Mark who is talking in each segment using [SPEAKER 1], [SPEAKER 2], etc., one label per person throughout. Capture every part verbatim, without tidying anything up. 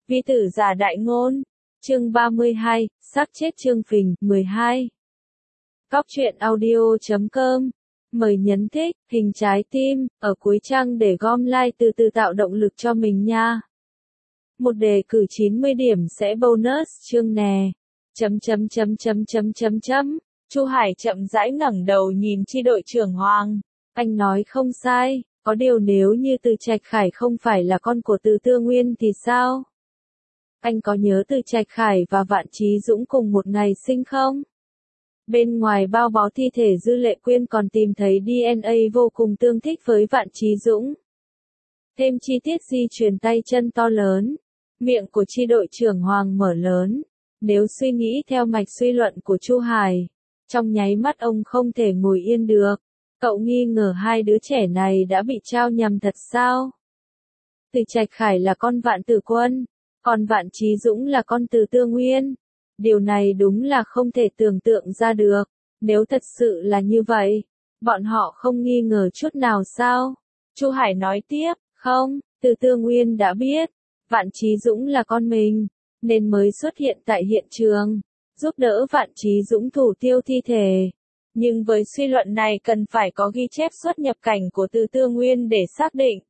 [SPEAKER 1] Vi tử giả đại ngôn. Chương ba mươi hai, xác chết Trương Phình, mười hai. Cóc truyện audio chấm com. Mời nhấn thích, hình trái tim, ở cuối trang để gom like từ từ tạo động lực cho mình nha. Một đề cử chín mươi điểm sẽ bonus chương nè. Chấm chấm chấm chấm chấm chấm chấm. Chu Hải chậm rãi ngẩng đầu nhìn chi đội trưởng Hoàng. Anh nói không sai, có điều nếu như Từ Trạch Khải không phải là con của Từ Tư Nguyên thì sao? Anh có nhớ Từ Trạch Khải và Vạn Chí Dũng cùng một ngày sinh không? Bên ngoài bao bó thi thể Dư Lệ Quyên còn tìm thấy đê en a vô cùng tương thích với Vạn Chí Dũng. Thêm chi tiết di truyền tay chân to lớn. Miệng của chi đội trưởng Hoàng mở lớn. Nếu suy nghĩ theo mạch suy luận của Chu Hải, trong nháy mắt ông không thể ngồi yên được. Cậu nghi ngờ hai đứa trẻ này đã bị trao nhầm thật sao? Từ Trạch Khải là con Vạn Tử Quân, còn Vạn Chí Dũng là con Từ Tư Nguyên. Điều này đúng là không thể tưởng tượng ra được. Nếu thật sự là như vậy, bọn họ không nghi ngờ chút nào sao? Chu Hải nói tiếp, không, Từ Tư Nguyên đã biết, Vạn Chí Dũng là con mình, nên mới xuất hiện tại hiện trường, giúp đỡ Vạn Chí Dũng thủ tiêu thi thể. Nhưng với suy luận này cần phải có ghi chép xuất nhập cảnh của Từ Tư Nguyên để xác định.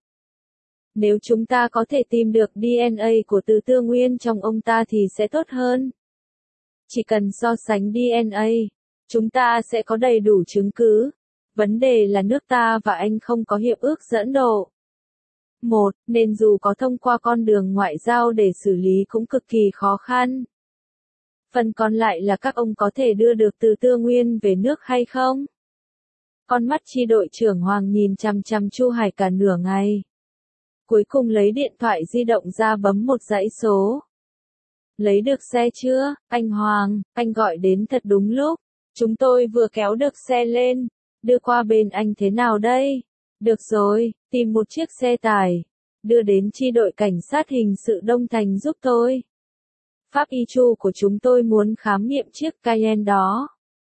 [SPEAKER 1] Nếu chúng ta có thể tìm được đê en a của Từ Tư Nguyên trong ông ta thì sẽ tốt hơn. Chỉ cần so sánh đê en a, chúng ta sẽ có đầy đủ chứng cứ. Vấn đề là nước ta và Anh không có hiệp ước dẫn độ. Một, nên dù có thông qua con đường ngoại giao để xử lý cũng cực kỳ khó khăn. Phần còn lại là các ông có thể đưa được Từ Tư Nguyên về nước hay không? Con mắt chi đội trưởng Hoàng nhìn chằm chằm Chu Hải cả nửa ngày. Cuối cùng lấy điện thoại di động ra bấm một dãy số. Lấy được xe chưa, anh Hoàng, anh gọi đến thật đúng lúc. Chúng tôi vừa kéo được xe lên, đưa qua bên anh thế nào đây? Được rồi, tìm một chiếc xe tải, đưa đến chi đội cảnh sát hình sự Đông Thành giúp tôi. Pháp y chu của chúng tôi muốn khám nghiệm chiếc Cayenne đó.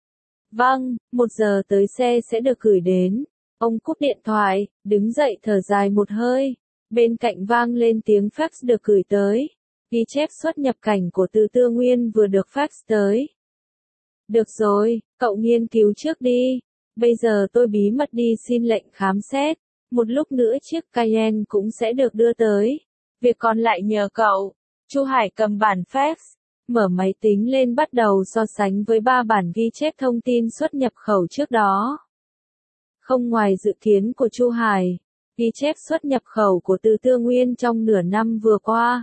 [SPEAKER 1] Vâng, một giờ tới xe sẽ được gửi đến. Ông cúp điện thoại, đứng dậy thở dài một hơi. Bên cạnh vang lên tiếng fax được gửi tới. Ghi chép xuất nhập cảnh của Từ Tư Nguyên vừa được fax tới. Được rồi, cậu nghiên cứu trước đi. Bây giờ tôi bí mật đi xin lệnh khám xét. Một lúc nữa chiếc Cayenne cũng sẽ được đưa tới. Việc còn lại nhờ cậu. Chu Hải cầm bản fax, mở máy tính lên bắt đầu so sánh với ba bản ghi chép thông tin xuất nhập khẩu trước đó. Không ngoài dự kiến của Chu Hải, ghi chép xuất nhập khẩu của Từ Tư Nguyên trong nửa năm vừa qua.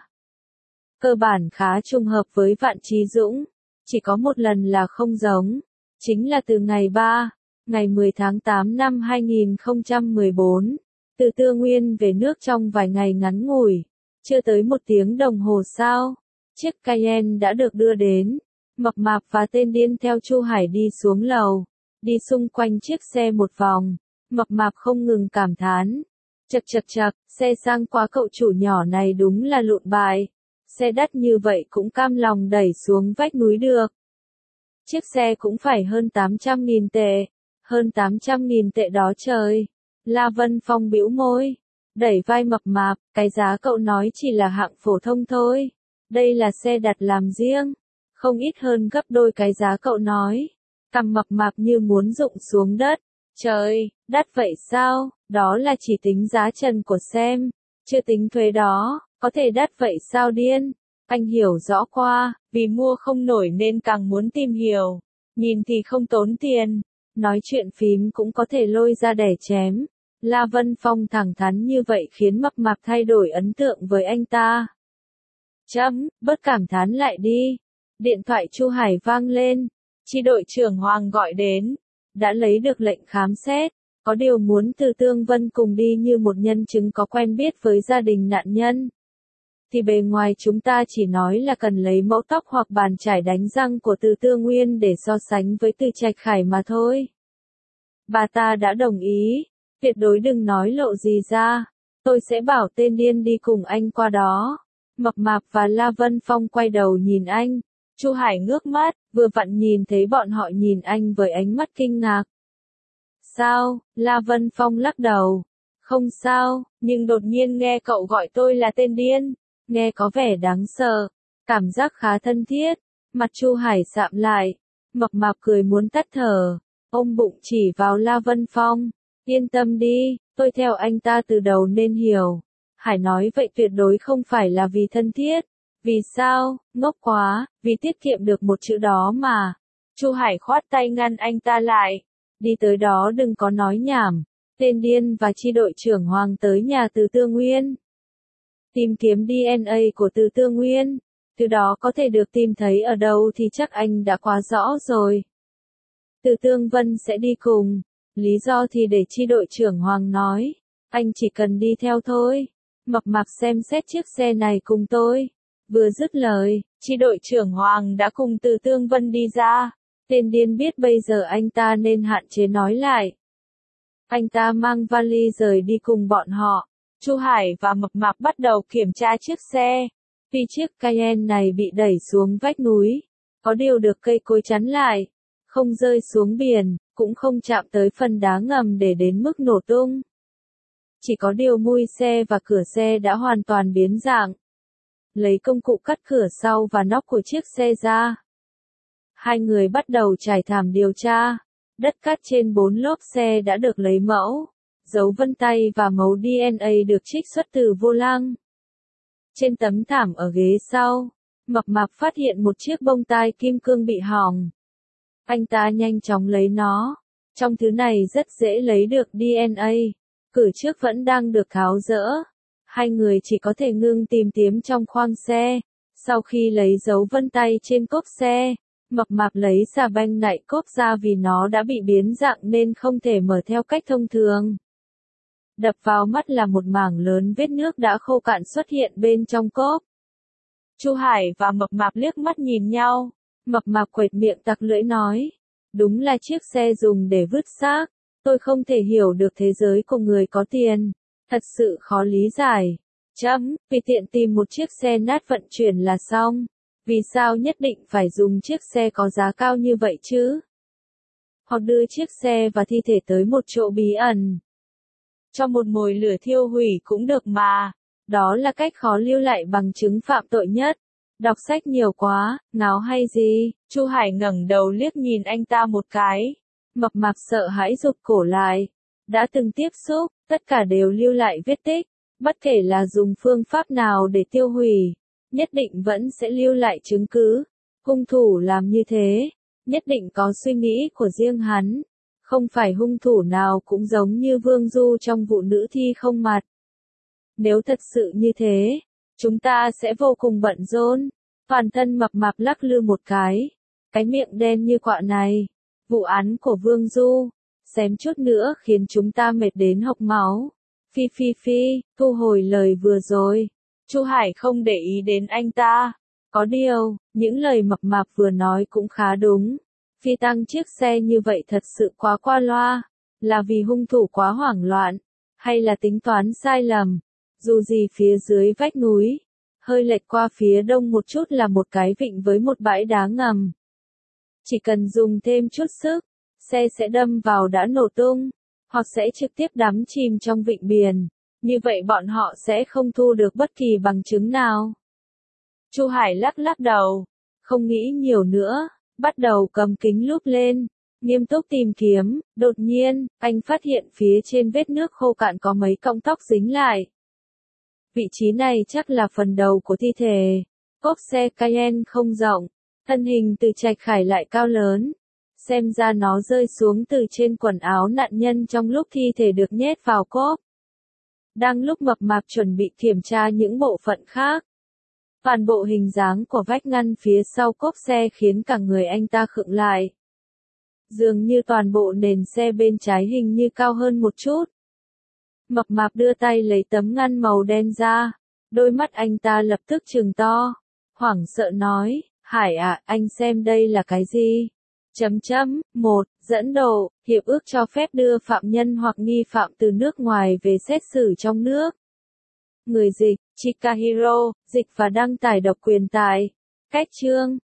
[SPEAKER 1] Cơ bản khá trùng hợp với Vạn Chí Dũng, chỉ có một lần là không giống, chính là từ ngày ba, ngày mười tháng tám năm hai nghìn không trăm mười bốn, Từ Tư Nguyên về nước trong vài ngày ngắn ngủi. Chưa tới một tiếng đồng hồ sau, chiếc Cayenne đã được đưa đến. Mập Mạp và tên điên theo Chu Hải đi xuống lầu, đi xung quanh chiếc xe một vòng. Mập Mạp không ngừng cảm thán. Chật chật chật, xe sang quá cậu chủ nhỏ này đúng là lụn bại. Xe đắt như vậy cũng cam lòng đẩy xuống vách núi được. Chiếc xe cũng phải hơn tám trăm nghìn tệ. Hơn tám trăm nghìn tệ đó trời. La Vân Phong bĩu môi. Đẩy vai Mập Mạp, cái giá cậu nói chỉ là hạng phổ thông thôi. Đây là xe đặt làm riêng. Không ít hơn gấp đôi cái giá cậu nói. Cằm Mập Mạp như muốn rụng xuống đất. Trời, đắt vậy sao? Đó là chỉ tính giá trần của xem. Chưa tính thuế đó, có thể đắt vậy sao điên? Anh hiểu rõ qua, vì mua không nổi nên càng muốn tìm hiểu. Nhìn thì không tốn tiền. Nói chuyện phím cũng có thể lôi ra để chém. La Vân Phong thẳng thắn như vậy khiến Mập Mạp thay đổi ấn tượng với anh ta. Chấm, bớt cảm thán lại đi. Điện thoại Chu Hải vang lên. Chi đội trưởng Hoàng gọi đến. Đã lấy được lệnh khám xét. Có điều muốn Từ Tương Vân cùng đi như một nhân chứng có quen biết với gia đình nạn nhân. Thì bề ngoài chúng ta chỉ nói là cần lấy mẫu tóc hoặc bàn chải đánh răng của Từ Tư Nguyên để so sánh với Từ Trạch Khải mà thôi. Bà ta đã đồng ý. Tuyệt đối đừng nói lộ gì ra. Tôi sẽ bảo tên điên đi cùng anh qua đó. Mập Mạp và La Vân Phong quay đầu nhìn anh. Chu Hải ngước mắt, vừa vặn nhìn thấy bọn họ nhìn anh với ánh mắt kinh ngạc. Sao? La Vân Phong lắc đầu. Không sao, nhưng đột nhiên nghe cậu gọi tôi là tên điên. nghe có vẻ đáng sợ, cảm giác khá thân thiết. Mặt Chu Hải sạm lại, mập mạp cười muốn tắt thở, ôm bụng chỉ vào La Vân Phong, yên tâm đi, tôi theo anh ta từ đầu nên hiểu. Hải nói vậy tuyệt đối không phải là vì thân thiết. Vì sao, ngốc quá, vì tiết kiệm được một chữ đó mà. Chu Hải khoát tay ngăn anh ta lại. Đi tới đó đừng có nói nhảm. Tên điên và chi đội trưởng Hoàng tới nhà Từ Tư Nguyên. Tìm kiếm đê en a của Từ Tư Nguyên. Từ đó có thể được tìm thấy ở đâu thì chắc anh đã quá rõ rồi. Từ Tương Vân sẽ đi cùng. Lý do thì để chi đội trưởng Hoàng nói. Anh chỉ cần đi theo thôi. Mập mạp xem xét chiếc xe này cùng tôi. Vừa dứt lời, chi đội trưởng Hoàng đã cùng Từ Tương Vân đi ra. Tên điên biết bây giờ anh ta nên hạn chế nói lại. Anh ta mang vali rời đi cùng bọn họ. Chu Hải và mập mạp bắt đầu kiểm tra chiếc xe. Vì chiếc Cayenne này bị đẩy xuống vách núi, có điều được cây cối chắn lại, không rơi xuống biển, cũng không chạm tới phần đá ngầm để đến mức nổ tung. Chỉ có điều mui xe và cửa xe đã hoàn toàn biến dạng. Lấy công cụ cắt cửa sau và nóc của chiếc xe ra. Hai người bắt đầu trải thảm điều tra. Đất cát trên bốn lốp xe đã được lấy mẫu. Dấu vân tay và mẫu đê en a được trích xuất từ vô lăng. Trên tấm thảm ở ghế sau, mập mạp phát hiện một chiếc bông tai kim cương bị hỏng. Anh ta nhanh chóng lấy nó. Trong thứ này rất dễ lấy được đê en a. Cửa trước vẫn đang được tháo dỡ. Hai người chỉ có thể ngưng tìm kiếm trong khoang xe. Sau khi lấy dấu vân tay trên cốp xe, mập mạp lấy xà beng nạy cốp ra vì nó đã bị biến dạng nên không thể mở theo cách thông thường. Đập vào mắt là một mảng lớn vết nước đã khô cạn xuất hiện bên trong cốp. Chu Hải và mập mạp liếc mắt nhìn nhau. Mập mạp quệt miệng tặc lưỡi nói. Đúng là chiếc xe dùng để vứt xác. Tôi không thể hiểu được thế giới của người có tiền. Thật sự khó lý giải. Chấm, vì tiện tìm một chiếc xe nát vận chuyển là xong. Vì sao nhất định phải dùng chiếc xe có giá cao như vậy chứ? Hoặc đưa chiếc xe và thi thể tới một chỗ bí ẩn. Cho một mồi lửa thiêu hủy cũng được mà. Đó là cách khó lưu lại bằng chứng phạm tội nhất. Đọc sách nhiều quá, ngáo hay gì? Chu Hải ngẩng đầu liếc nhìn anh ta một cái. Mập mạp sợ hãi rụt cổ lại. Đã từng tiếp xúc, tất cả đều lưu lại vết tích. Bất kể là dùng phương pháp nào để tiêu hủy, nhất định vẫn sẽ lưu lại chứng cứ. Hung thủ làm như thế, nhất định có suy nghĩ của riêng hắn. Không phải hung thủ nào cũng giống như Vương Du trong vụ nữ thi không mặt. Nếu thật sự như thế, chúng ta sẽ vô cùng bận rộn. Toàn thân mập mạp lắc lư một cái. Cái miệng đen như quạ này. Vụ án của Vương Du, xém chút nữa khiến chúng ta mệt đến hộc máu. Phi phi phi, thu hồi lời vừa rồi. Chu Hải không để ý đến anh ta. Có điều, những lời mập mạp vừa nói cũng khá đúng. Phi tăng chiếc xe như vậy thật sự quá qua loa. Là vì hung thủ quá hoảng loạn, hay là tính toán sai lầm. Dù gì phía dưới vách núi, hơi lệch qua phía đông một chút là một cái vịnh với một bãi đá ngầm. Chỉ cần dùng thêm chút sức, xe sẽ đâm vào đã nổ tung, hoặc sẽ trực tiếp đắm chìm trong vịnh biển. Như vậy bọn họ sẽ không thu được bất kỳ bằng chứng nào. Chu Hải lắc lắc đầu, không nghĩ nhiều nữa, bắt đầu cầm kính lúp lên, nghiêm túc tìm kiếm. Đột nhiên, anh phát hiện phía trên vết nước khô cạn có mấy cọng tóc dính lại. Vị trí này chắc là phần đầu của thi thể. Cốp xe Cayenne không rộng, thân hình từ trạch khải lại cao lớn. Xem ra nó rơi xuống từ trên quần áo nạn nhân trong lúc thi thể được nhét vào cốp. Đang lúc mập mạp chuẩn bị kiểm tra những bộ phận khác, toàn bộ hình dáng của vách ngăn phía sau cốp xe khiến cả người anh ta khựng lại. Dường như toàn bộ nền xe bên trái hình như cao hơn một chút. Mập mạp đưa tay lấy tấm ngăn màu đen ra, đôi mắt anh ta lập tức trừng to, hoảng sợ nói, Hải ạ, anh xem đây là cái gì? Chấm chấm, một, dẫn độ, hiệp ước cho phép đưa phạm nhân hoặc nghi phạm từ nước ngoài về xét xử trong nước. Người dịch, Chikahiro, dịch và đăng tải độc quyền tại. Cách chương